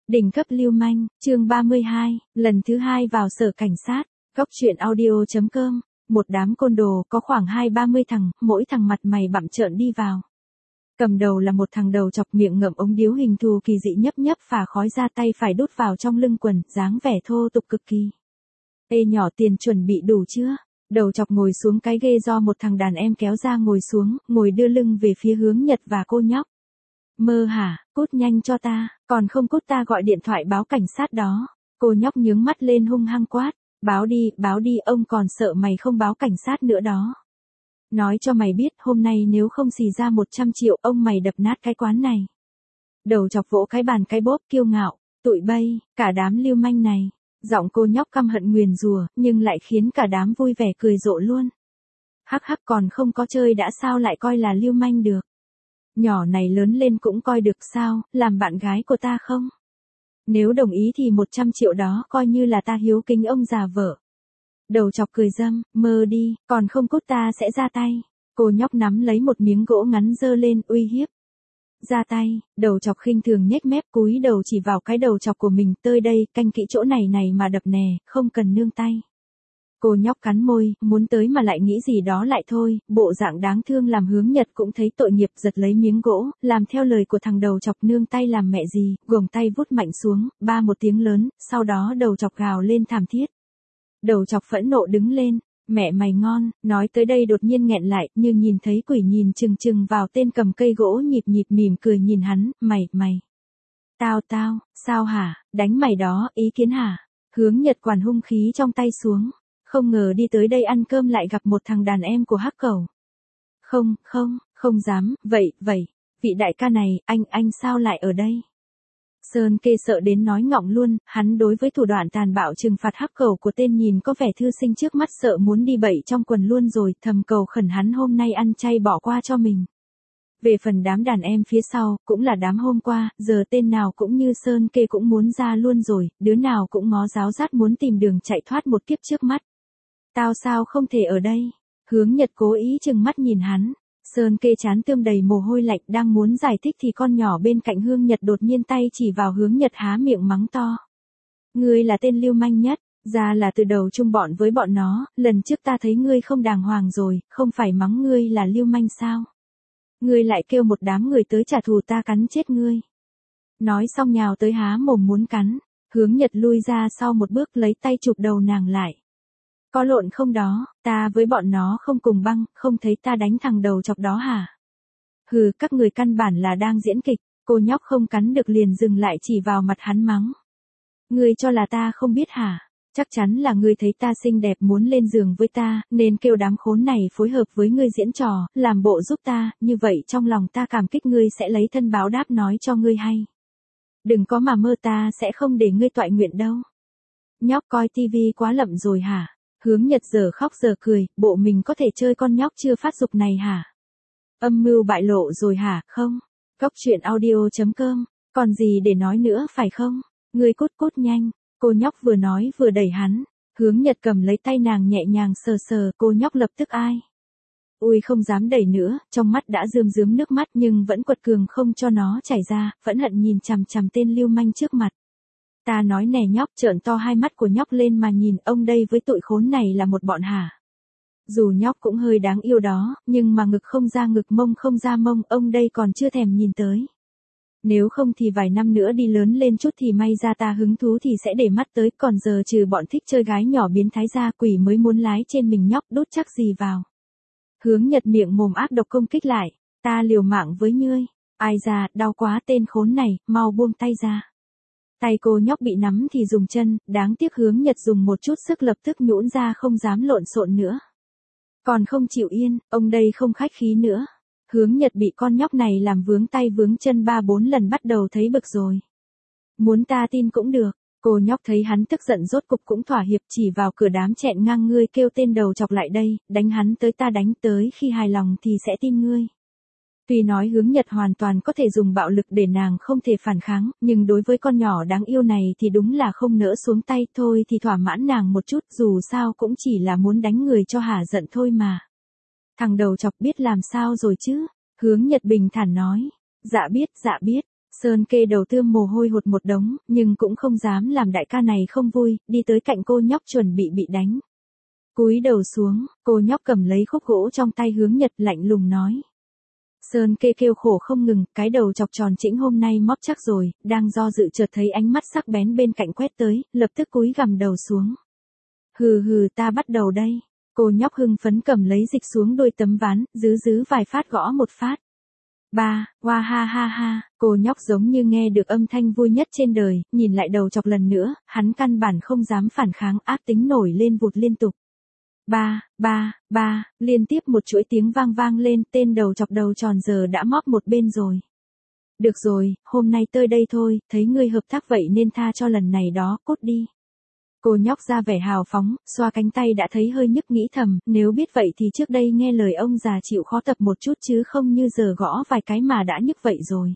Đỉnh cấp lưu manh, chương 32, lần thứ 2 vào sở cảnh sát, góc truyện audio.com, một đám côn đồ có khoảng 20-30 thằng, mỗi thằng mặt mày bặm trợn đi vào. Cầm đầu là một thằng đầu chọc miệng ngậm ống điếu hình thù kỳ dị nhấp nhấp phả khói ra, tay phải đút vào trong lưng quần, dáng vẻ thô tục cực kỳ. Ê nhỏ, tiền chuẩn bị đủ chưa? Đầu chọc ngồi xuống cái ghê do một thằng đàn em kéo ra ngồi xuống, ngồi đưa lưng về phía Hướng Nhật và cô nhóc. Mơ hả, cút nhanh cho ta, còn không cút ta gọi điện thoại báo cảnh sát đó. Cô nhóc nhướng mắt lên hung hăng quát, báo đi, ông còn sợ mày không báo cảnh sát nữa đó. Nói cho mày biết, hôm nay nếu không xì ra 100 triệu, ông mày đập nát cái quán này. Đầu chọc vỗ cái bàn cái bóp kiêu ngạo, tụi bay, cả đám lưu manh này. Giọng cô nhóc căm hận nguyền rủa, nhưng lại khiến cả đám vui vẻ cười rộ luôn. Hắc hắc, còn không có chơi đã sao lại coi là lưu manh được. Nhỏ này lớn lên cũng coi được sao, làm bạn gái của ta không? Nếu đồng ý thì 100 triệu đó coi như là ta hiếu kính ông già vợ. Đầu chọc cười râm, mơ đi, còn không cút ta sẽ ra tay. Cô nhóc nắm lấy một miếng gỗ ngắn giơ lên uy hiếp. Ra tay, đầu chọc khinh thường nhếch mép cúi đầu chỉ vào cái đầu chọc của mình, tơi đây, canh kỹ chỗ này mà đập nè, không cần nương tay. Cô nhóc cắn môi, muốn tới mà lại nghĩ gì đó lại thôi, bộ dạng đáng thương làm Hướng Nhật cũng thấy tội nghiệp, giật lấy miếng gỗ, làm theo lời của thằng đầu chọc, nương tay làm mẹ gì, gồng tay vút mạnh xuống, ba một tiếng lớn, sau đó đầu chọc gào lên thảm thiết. Đầu chọc phẫn nộ đứng lên, mẹ mày ngon, nói tới đây đột nhiên nghẹn lại, như nhìn thấy quỷ nhìn chừng chừng vào tên cầm cây gỗ nhịp mỉm cười nhìn hắn, mày. Tao, sao hả, đánh mày đó, ý kiến hả? Hướng Nhật quằn hung khí trong tay xuống. Không ngờ đi tới đây ăn cơm lại gặp một thằng đàn em của Hắc Cẩu. Không dám, vậy, vị đại ca này, anh sao lại ở đây? Sơn Kê sợ đến nói ngọng luôn, hắn đối với thủ đoạn tàn bạo trừng phạt Hắc Cẩu của tên nhìn có vẻ thư sinh trước mắt sợ muốn đi bậy trong quần luôn rồi, thầm cầu khẩn hắn hôm nay ăn chay bỏ qua cho mình. Về phần đám đàn em phía sau, cũng là đám hôm qua, giờ tên nào cũng như Sơn Kê cũng muốn ra luôn rồi, đứa nào cũng ngó giáo giác muốn tìm đường chạy thoát một kiếp trước mắt. Tao sao không thể ở đây? Hướng Nhật cố ý chừng mắt nhìn hắn. Sơn Kê trán tươm đầy mồ hôi lạnh, đang muốn giải thích thì con nhỏ bên cạnh Hướng Nhật đột nhiên tay chỉ vào Hướng Nhật há miệng mắng to. Ngươi là tên lưu manh nhất, ra là từ đầu chung bọn với bọn nó, lần trước ta thấy ngươi không đàng hoàng rồi, không phải mắng ngươi là lưu manh sao? Ngươi lại kêu một đám người tới trả thù, ta cắn chết ngươi. Nói xong nhào tới há mồm muốn cắn, Hướng Nhật lui ra sau một bước lấy tay chụp đầu nàng lại. Có lộn không đó, ta với bọn nó không cùng băng, không thấy ta đánh thằng đầu chọc đó hả? Hừ, các người căn bản là đang diễn kịch, cô nhóc không cắn được liền dừng lại chỉ vào mặt hắn mắng. Ngươi cho là ta không biết hả? Chắc chắn là ngươi thấy ta xinh đẹp muốn lên giường với ta, nên kêu đám khốn này phối hợp với ngươi diễn trò, làm bộ giúp ta, như vậy trong lòng ta cảm kích ngươi sẽ lấy thân báo đáp nói cho ngươi hay. Đừng có mà mơ, ta sẽ không để ngươi toại nguyện đâu. Nhóc coi tivi quá lậm rồi hả? Hướng Nhật giờ khóc giờ cười, bộ mình có thể chơi con nhóc chưa phát dục này hả? Âm mưu bại lộ rồi hả? Không. Góc truyện audio.com, còn gì để nói nữa phải không? Ngươi cút nhanh. Cô nhóc vừa nói vừa đẩy hắn. Hướng Nhật cầm lấy tay nàng nhẹ nhàng sờ, cô nhóc lập tức ai. Ui, không dám đẩy nữa, trong mắt đã rơm nước mắt nhưng vẫn quật cường không cho nó chảy ra, vẫn hận nhìn chằm tên lưu manh trước mặt. Ta nói nè nhóc, trợn to hai mắt của nhóc lên mà nhìn, ông đây với tụi khốn này là một bọn hả? Dù nhóc cũng hơi đáng yêu đó, nhưng mà ngực không ra ngực, mông không ra mông, ông đây còn chưa thèm nhìn tới. Nếu không thì vài năm nữa đi lớn lên chút thì may ra ta hứng thú thì sẽ để mắt tới, còn giờ trừ bọn thích chơi gái nhỏ biến thái ra, quỷ mới muốn lái trên mình nhóc, đốt chắc gì vào. Hướng Nhật miệng mồm ác độc công kích lại, ta liều mạng với ngươi. Ai da, đau quá tên khốn này, mau buông tay ra. Tay cô nhóc bị nắm thì dùng chân, đáng tiếc Hướng Nhật dùng một chút sức lập tức nhũn ra không dám lộn xộn nữa. Còn không chịu yên, ông đây không khách khí nữa. Hướng Nhật bị con nhóc này làm vướng tay vướng chân 3-4 lần bắt đầu thấy bực rồi. Muốn ta tin cũng được, cô nhóc thấy hắn tức giận rốt cục cũng thỏa hiệp chỉ vào cửa đám chẹn ngang, ngươi kêu tên đầu chọc lại đây, đánh hắn tới ta đánh tới khi hài lòng thì sẽ tin ngươi. Tuy nói Hướng Nhật hoàn toàn có thể dùng bạo lực để nàng không thể phản kháng, nhưng đối với con nhỏ đáng yêu này thì đúng là không nỡ xuống tay, thôi thì thỏa mãn nàng một chút, dù sao cũng chỉ là muốn đánh người cho hả giận thôi mà. Thằng đầu chọc biết làm sao rồi chứ? Hướng Nhật bình thản nói. Dạ biết, Sơn Kê đầu tươm mồ hôi hột một đống, nhưng cũng không dám làm đại ca này không vui, đi tới cạnh cô nhóc chuẩn bị đánh. Cúi đầu xuống, cô nhóc cầm lấy khúc gỗ trong tay Hướng Nhật lạnh lùng nói. Sơn Kê kêu khổ không ngừng, cái đầu chọc tròn chỉnh hôm nay móp chắc rồi, đang do dự chợt thấy ánh mắt sắc bén bên cạnh quét tới, lập tức cúi gằm đầu xuống. Hừ hừ, ta bắt đầu đây. Cô nhóc hưng phấn cầm lấy dịch xuống đôi tấm ván, giữ vài phát gõ một phát. Ba, hoa ha ha ha, cô nhóc giống như nghe được âm thanh vui nhất trên đời, nhìn lại đầu chọc lần nữa, hắn căn bản không dám phản kháng, ác tính nổi lên vụt liên tục. Ba, ba, ba, liên tiếp một chuỗi tiếng vang lên, tên đầu chọc đầu tròn giờ đã móp một bên rồi. Được rồi, hôm nay tới đây thôi, thấy ngươi hợp tác vậy nên tha cho lần này đó, cút đi. Cô nhóc ra vẻ hào phóng, xoa cánh tay đã thấy hơi nhức nghĩ thầm, nếu biết vậy thì trước đây nghe lời ông già chịu khó tập một chút chứ không như giờ gõ vài cái mà đã nhức vậy rồi.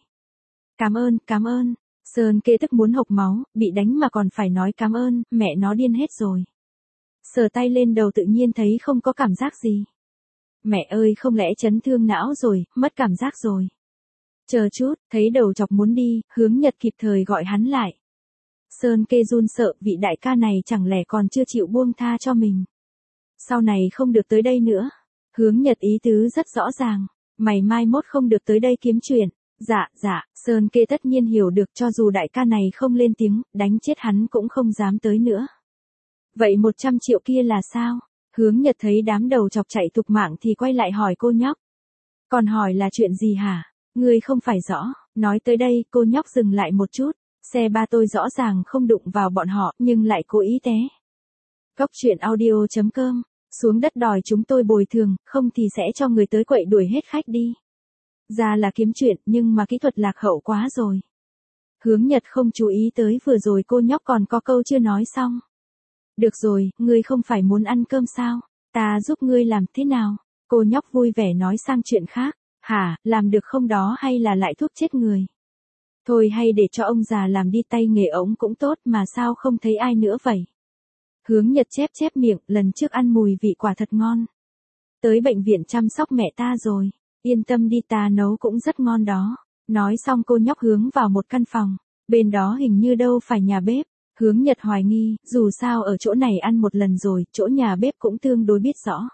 Cảm ơn. Sơn Kê tức muốn hộc máu, bị đánh mà còn phải nói cảm ơn, mẹ nó điên hết rồi. Sờ tay lên đầu tự nhiên thấy không có cảm giác gì. Mẹ ơi, không lẽ chấn thương não rồi, mất cảm giác rồi. Chờ chút, thấy đầu chọc muốn đi, Hướng Nhật kịp thời gọi hắn lại. Sơn Kê run sợ, vị đại ca này chẳng lẽ còn chưa chịu buông tha cho mình. Sau này không được tới đây nữa. Hướng Nhật ý tứ rất rõ ràng, mày mai mốt không được tới đây kiếm chuyện. Dạ, Sơn Kê tất nhiên hiểu được, cho dù đại ca này không lên tiếng, đánh chết hắn cũng không dám tới nữa. Vậy 100 triệu kia là sao? Hướng Nhật thấy đám đầu chọc chạy tục mạng thì quay lại hỏi cô nhóc. Còn hỏi là chuyện gì hả? Ngươi không phải rõ. Nói tới đây, cô nhóc dừng lại một chút. Xe ba tôi rõ ràng không đụng vào bọn họ, nhưng lại cố ý té. Góc truyện audio.com, xuống đất đòi chúng tôi bồi thường, không thì sẽ cho người tới quậy đuổi hết khách đi. Ra là kiếm chuyện, nhưng mà kỹ thuật lạc hậu quá rồi. Hướng Nhật không chú ý tới vừa rồi cô nhóc còn có câu chưa nói xong. Được rồi, ngươi không phải muốn ăn cơm sao? Ta giúp ngươi làm thế nào? Cô nhóc vui vẻ nói sang chuyện khác. Hả, làm được không đó hay là lại thuốc chết người? Thôi hay để cho ông già làm đi, tay nghề ống cũng tốt mà sao không thấy ai nữa vậy? Hướng Nhật chép miệng, lần trước ăn mùi vị quả thật ngon. Tới bệnh viện chăm sóc mẹ ta rồi. Yên tâm đi, ta nấu cũng rất ngon đó. Nói xong cô nhóc hướng vào một căn phòng. Bên đó hình như đâu phải nhà bếp. Hướng Nhật hoài nghi, dù sao ở chỗ này ăn một lần rồi, chỗ nhà bếp cũng tương đối biết rõ.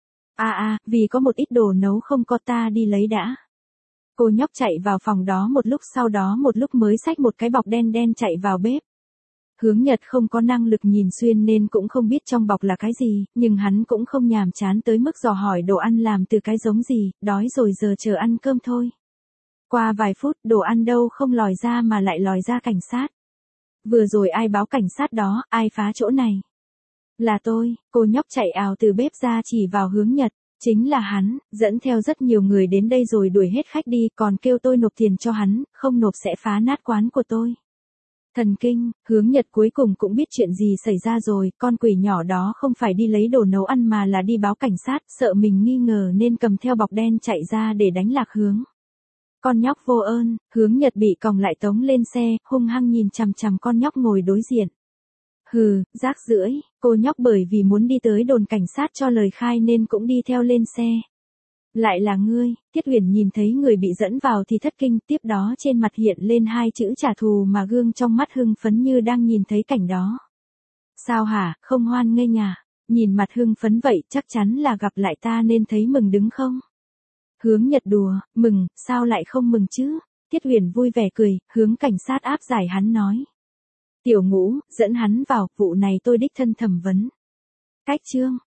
Vì có một ít đồ nấu không có, ta đi lấy đã. Cô nhóc chạy vào phòng đó một lúc, sau đó một lúc mới xách một cái bọc đen chạy vào bếp. Hướng Nhật không có năng lực nhìn xuyên nên cũng không biết trong bọc là cái gì, nhưng hắn cũng không nhàm chán tới mức dò hỏi đồ ăn làm từ cái giống gì, đói rồi giờ chờ ăn cơm thôi. Qua vài phút, đồ ăn đâu không lòi ra mà lại lòi ra cảnh sát. Vừa rồi ai báo cảnh sát đó, ai phá chỗ này? Là tôi. Cô nhóc chạy ào từ bếp ra chỉ vào Hướng Nhật. Chính là hắn, dẫn theo rất nhiều người đến đây rồi đuổi hết khách đi, còn kêu tôi nộp tiền cho hắn, không nộp sẽ phá nát quán của tôi. Thần kinh, Hướng Nhật cuối cùng cũng biết chuyện gì xảy ra rồi, con quỷ nhỏ đó không phải đi lấy đồ nấu ăn mà là đi báo cảnh sát, sợ mình nghi ngờ nên cầm theo bọc đen chạy ra để đánh lạc hướng. Con nhóc vô ơn, Hướng Nhật bị còng lại tống lên xe, hung hăng nhìn chằm chằm con nhóc ngồi đối diện. Hừ, rác rưởi, cô nhóc bởi vì muốn đi tới đồn cảnh sát cho lời khai nên cũng đi theo lên xe. Lại là ngươi, Tiết Uyển nhìn thấy người bị dẫn vào thì thất kinh, tiếp đó trên mặt hiện lên hai chữ trả thù mà gương trong mắt hưng phấn như đang nhìn thấy cảnh đó. Sao hả, không hoan nghênh à? Nhìn mặt hưng phấn vậy chắc chắn là gặp lại ta nên thấy mừng đứng không? Hướng Nhật đùa, mừng, sao lại không mừng chứ? Tiết Uyển vui vẻ cười, hướng cảnh sát áp giải hắn nói. Tiểu Ngũ, dẫn hắn vào, vụ này tôi đích thân thẩm vấn. Cách chương.